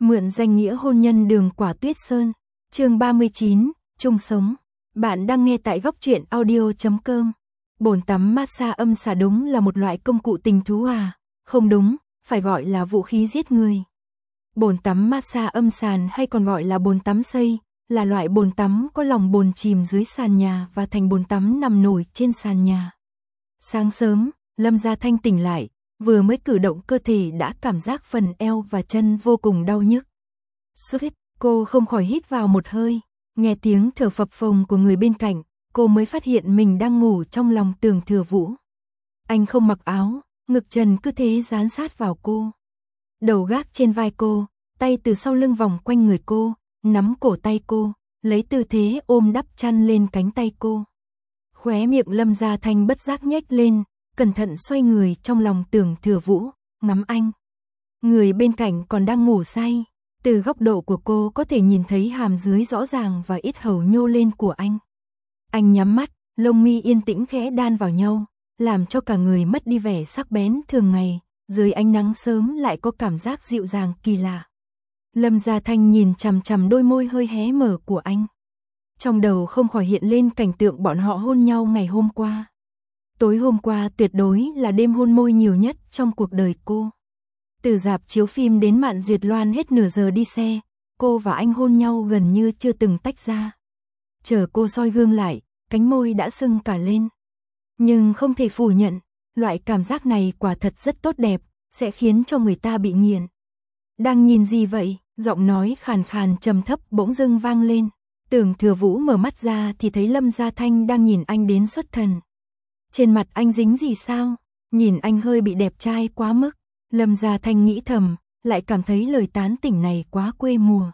Mượn danh nghĩa hôn nhân Đường Quả Tuyết Sơn. Chương 39, chung sống. Bạn đang nghe tại góc truyện audio.com. Bồn tắm massage âm xà đúng là một loại công cụ tình thú à? Không đúng, phải gọi là vũ khí giết người. Bồn tắm massage âm sàn hay còn gọi là bồn tắm xây, là loại bồn tắm có lòng bồn chìm dưới sàn nhà và thành bồn tắm nằm nổi trên sàn nhà. Sáng sớm, Lâm Gia Thanh tỉnh lại, vừa mới cử động cơ thể đã cảm giác phần eo và chân vô cùng đau nhức. Suýt, cô không khỏi hít vào một hơi, nghe tiếng thở phập phồng của người bên cạnh, cô mới phát hiện mình đang ngủ trong lòng Tưởng Thừa Vũ. Anh không mặc áo, ngực trần cứ thế dán sát vào cô. Đầu gác trên vai cô, tay từ sau lưng vòng quanh người cô, nắm cổ tay cô, lấy tư thế ôm đắp chăn lên cánh tay cô. Khóe miệng Lâm Gia Thanh bất giác nhếch lên, cẩn thận xoay người trong lòng Tưởng Thừa Vũ, ngắm anh. Người bên cạnh còn đang ngủ say, từ góc độ của cô có thể nhìn thấy hàm dưới rõ ràng và yết hầu nhô lên của anh. Anh nhắm mắt, lông mi yên tĩnh khẽ đan vào nhau, làm cho cả người mất đi vẻ sắc bén thường ngày, dưới ánh nắng sớm lại có cảm giác dịu dàng kỳ lạ. Lâm Gia Thanh nhìn chằm chằm đôi môi hơi hé mở của anh. Trong đầu không khỏi hiện lên cảnh tượng bọn họ hôn nhau ngày hôm qua. Tối hôm qua tuyệt đối là đêm hôn môi nhiều nhất trong cuộc đời cô. Từ rạp chiếu phim đến Mạn Duyệt Loan hết nửa giờ đi xe, cô và anh hôn nhau gần như chưa từng tách ra. Chờ cô soi gương lại, cánh môi đã sưng cả lên. Nhưng không thể phủ nhận, loại cảm giác này quả thật rất tốt đẹp, sẽ khiến cho người ta bị nghiện. Đang nhìn gì vậy? Giọng nói khàn khàn trầm thấp bỗng dưng vang lên. Tưởng Thừa Vũ mở mắt ra thì thấy Lâm Gia Thanh đang nhìn anh đến xuất thần. Trên mặt anh dính gì sao? Nhìn anh hơi bị đẹp trai quá mức. Lâm Gia Thanh nghĩ thầm, lại cảm thấy lời tán tỉnh này quá quê mùa.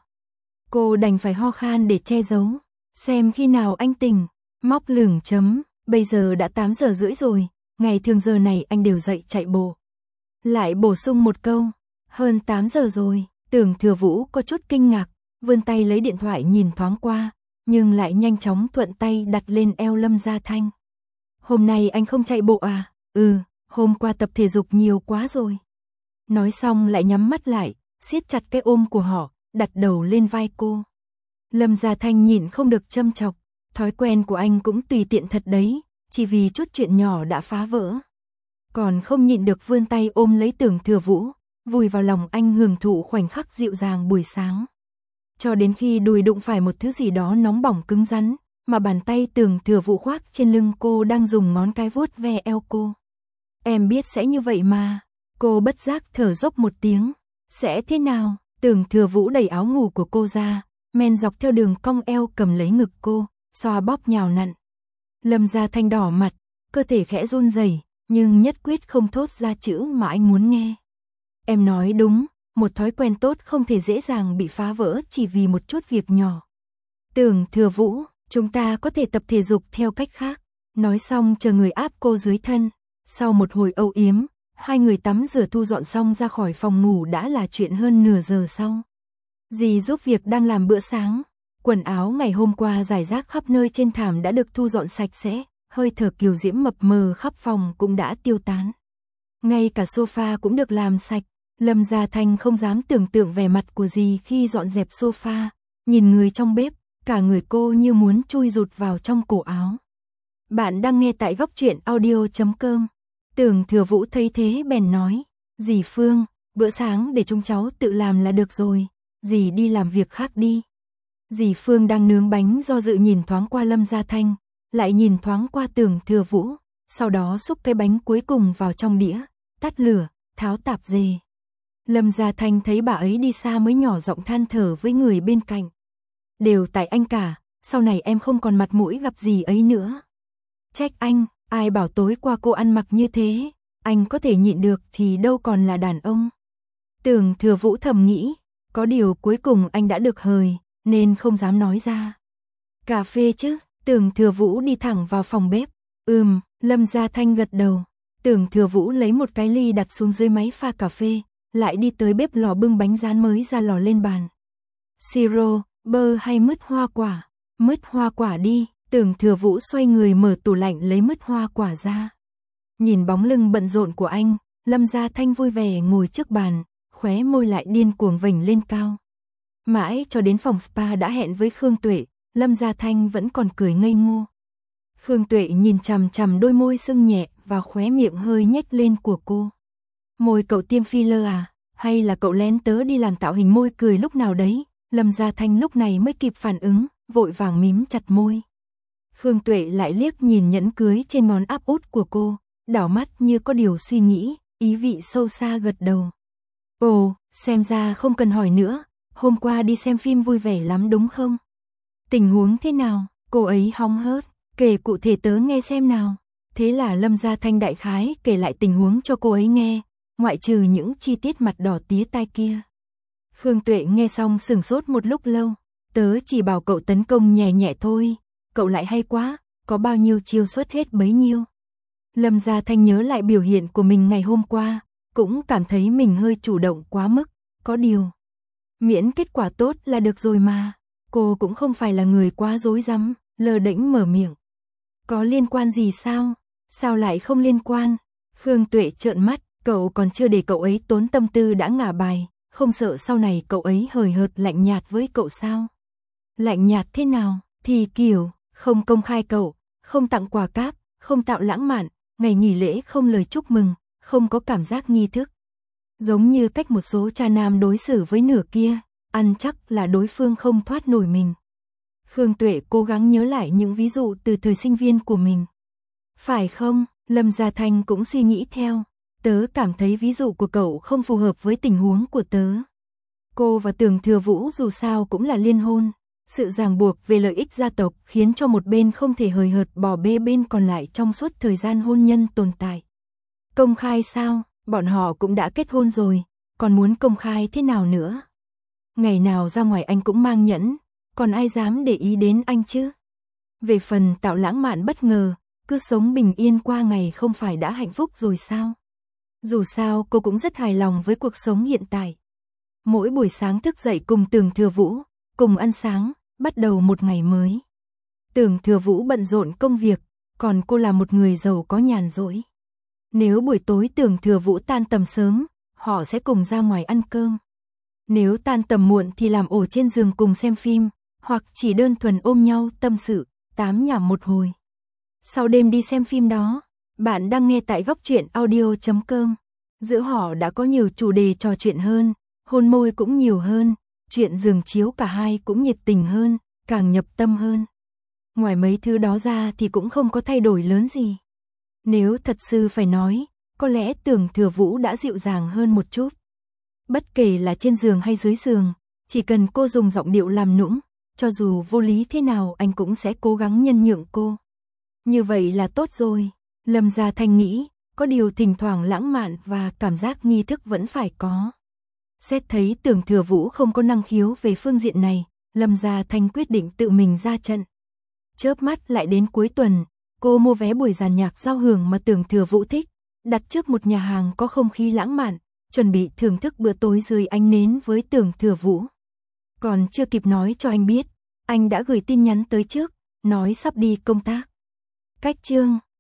Cô đành phải ho khan để che giấu. Xem khi nào anh tỉnh. Móc lửng chấm, bây giờ đã 8 giờ rưỡi rồi, ngày thường giờ này anh đều dậy chạy bộ. Lại bổ sung một câu, hơn 8 giờ rồi. Tưởng Thừa Vũ có chút kinh ngạc, vươn tay lấy điện thoại nhìn thoáng qua, nhưng lại nhanh chóng thuận tay đặt lên eo Lâm Gia Thanh. Hôm nay anh không chạy bộ à? Hôm qua tập thể dục nhiều quá rồi. Nói xong lại nhắm mắt lại, siết chặt cái ôm của họ, đặt đầu lên vai cô. Lâm Gia Thanh nhịn không được châm chọc, thói quen của anh cũng tùy tiện thật đấy, chỉ vì chút chuyện nhỏ đã phá vỡ. Còn không nhịn được vươn tay ôm lấy Tưởng Thừa Vũ, vùi vào lòng anh hưởng thụ khoảnh khắc dịu dàng buổi sáng. Cho đến khi đùi đụng phải một thứ gì đó nóng bỏng cứng rắn, mà bàn tay Tưởng Thừa Vũ khoác trên lưng cô đang dùng ngón cái vuốt ve eo cô. Em biết sẽ như vậy mà. Cô bất giác thở dốc một tiếng. Sẽ thế nào? Tưởng Thừa Vũ đẩy áo ngủ của cô ra, men dọc theo đường cong eo cầm lấy ngực cô, xoa bóp nhào nặn. Lâm Gia Thanh đỏ mặt, cơ thể khẽ run rẩy, nhưng nhất quyết không thốt ra chữ mà anh muốn nghe. Em nói đúng, một thói quen tốt không thể dễ dàng bị phá vỡ chỉ vì một chút việc nhỏ. Tưởng Thừa Vũ, chúng ta có thể tập thể dục theo cách khác. Nói xong chờ người áp cô dưới thân. Sau một hồi âu yếm, hai người tắm rửa thu dọn xong ra khỏi phòng ngủ đã là chuyện hơn nửa giờ sau. Dì giúp việc đang làm bữa sáng. Quần áo ngày hôm qua rải rác khắp nơi trên thảm đã được thu dọn sạch sẽ, hơi thở kiều diễm mập mờ khắp phòng cũng đã tiêu tán. Ngay cả sofa cũng được làm sạch. Lâm Gia Thanh không dám tưởng tượng vẻ mặt của dì khi dọn dẹp sofa, nhìn người trong bếp, cả người cô như muốn chui rụt vào trong cổ áo. Bạn đang nghe tại góc truyện audio.com. Tưởng Thừa Vũ thấy thế bèn nói, dì Phương, bữa sáng để chúng cháu tự làm là được rồi, dì đi làm việc khác đi. Dì Phương đang nướng bánh do dự nhìn thoáng qua Lâm Gia Thanh, lại nhìn thoáng qua Tưởng Thừa Vũ, sau đó xúc cái bánh cuối cùng vào trong đĩa, tắt lửa, tháo tạp dề. Lâm Gia Thanh thấy bà ấy đi xa mới nhỏ giọng than thở với người bên cạnh. Đều tại anh cả, sau này em không còn mặt mũi gặp dì ấy nữa. Trách anh, ai bảo tối qua cô ăn mặc như thế, anh có thể nhịn được thì đâu còn là đàn ông. Tưởng Thừa Vũ thầm nghĩ, có điều cuối cùng anh đã được hời, nên không dám nói ra. Cà phê chứ? Tưởng Thừa Vũ đi thẳng vào phòng bếp. Lâm Gia Thanh gật đầu. Tưởng Thừa Vũ lấy một cái ly đặt xuống dưới máy pha cà phê, lại đi tới bếp lò bưng bánh rán mới ra lò lên bàn. Siro, bơ hay mứt hoa quả? Mứt hoa quả đi. Tưởng Thừa Vũ xoay người mở tủ lạnh lấy mứt hoa quả ra. Nhìn bóng lưng bận rộn của anh, Lâm Gia Thanh vui vẻ ngồi trước bàn, khóe môi lại điên cuồng vểnh lên cao. Mãi cho đến phòng spa đã hẹn với Khương Tuệ, Lâm Gia Thanh vẫn còn cười ngây ngô. Khương Tuệ nhìn chằm chằm đôi môi sưng nhẹ và khóe miệng hơi nhếch lên của cô. Môi cậu tiêm filler à? Hay là cậu lén tớ đi làm tạo hình môi cười lúc nào đấy? Lâm Gia Thanh lúc này mới kịp phản ứng, vội vàng mím chặt môi. Khương Tuệ lại liếc nhìn nhẫn cưới trên ngón áp út của cô, đảo mắt như có điều suy nghĩ, ý vị sâu xa gật đầu. Ồ, xem ra không cần hỏi nữa, hôm qua đi xem phim vui vẻ lắm đúng không? Tình huống thế nào? Cô ấy hóng hớt, kể cụ thể tớ nghe xem nào. Thế là Lâm Gia Thanh đại khái kể lại tình huống cho cô ấy nghe, ngoại trừ những chi tiết mặt đỏ tía tai kia. Khương Tuệ nghe xong sửng sốt một lúc lâu, tớ chỉ bảo cậu tấn công nhẹ nhẹ thôi, cậu lại hay quá, có bao nhiêu chiêu xuất hết bấy nhiêu. Lâm Gia Thanh nhớ lại biểu hiện của mình ngày hôm qua, cũng cảm thấy mình hơi chủ động quá mức, có điều. Miễn kết quả tốt là được rồi mà, cô cũng không phải là người quá dối rắm, lơ đễnh mở miệng. Có liên quan gì sao? Sao lại không liên quan? Khương Tuệ trợn mắt, cậu còn chưa để cậu ấy tốn tâm tư đã ngả bài, không sợ sau này cậu ấy hời hợt lạnh nhạt với cậu sao? Lạnh nhạt thế nào? Thì kiểu, không công khai cậu, không tặng quà cáp, không tạo lãng mạn, ngày nghỉ lễ không lời chúc mừng, không có cảm giác nghi thức. Giống như cách một số cha nam đối xử với nửa kia, ăn chắc là đối phương không thoát nổi mình. Khương Tuệ cố gắng nhớ lại những ví dụ từ thời sinh viên của mình. Phải không? Lâm Gia Thanh cũng suy nghĩ theo. Tớ cảm thấy ví dụ của cậu không phù hợp với tình huống của tớ. Cô và Tưởng Thừa Vũ dù sao cũng là liên hôn. Sự ràng buộc về lợi ích gia tộc khiến cho một bên không thể hời hợt bỏ bê bên còn lại trong suốt thời gian hôn nhân tồn tại. Công khai sao? Bọn họ cũng đã kết hôn rồi, còn muốn công khai thế nào nữa? Ngày nào ra ngoài anh cũng mang nhẫn, còn ai dám để ý đến anh chứ? Về phần tạo lãng mạn bất ngờ, cứ sống bình yên qua ngày không phải đã hạnh phúc rồi sao? Dù sao cô cũng rất hài lòng với cuộc sống hiện tại. Mỗi buổi sáng thức dậy cùng Tưởng Thừa Vũ, cùng ăn sáng, bắt đầu một ngày mới. Tưởng Thừa Vũ bận rộn công việc, còn cô là một người giàu có nhàn rỗi. Nếu buổi tối Tưởng Thừa Vũ tan tầm sớm, họ sẽ cùng ra ngoài ăn cơm. Nếu tan tầm muộn thì làm ổ trên giường cùng xem phim, hoặc chỉ đơn thuần ôm nhau tâm sự, tám nhảm một hồi. Sau đêm đi xem phim đó, bạn đang nghe tại góc truyện audio.com. Giữa họ đã có nhiều chủ đề trò chuyện hơn, hôn môi cũng nhiều hơn, chuyện giường chiếu cả hai cũng nhiệt tình hơn, càng nhập tâm hơn. Ngoài mấy thứ đó ra thì cũng không có thay đổi lớn gì. Nếu thật sự phải nói, có lẽ Tưởng Thừa Vũ đã dịu dàng hơn một chút. Bất kể là trên giường hay dưới giường, chỉ cần cô dùng giọng điệu làm nũng, cho dù vô lý thế nào anh cũng sẽ cố gắng nhân nhượng cô. Như vậy là tốt rồi. Lâm Gia Thanh nghĩ, có điều thỉnh thoảng lãng mạn và cảm giác nghi thức vẫn phải có. Xét thấy Tưởng Thừa Vũ không có năng khiếu về phương diện này, Lâm Gia Thanh quyết định tự mình ra trận. Chớp mắt lại đến cuối tuần, cô mua vé buổi dàn nhạc giao hưởng mà Tưởng Thừa Vũ thích, đặt trước một nhà hàng có không khí lãng mạn, chuẩn bị thưởng thức bữa tối dưới ánh nến với Tưởng Thừa Vũ. Còn chưa kịp nói cho anh biết, anh đã gửi tin nhắn tới trước, nói sắp đi công tác. Cách chương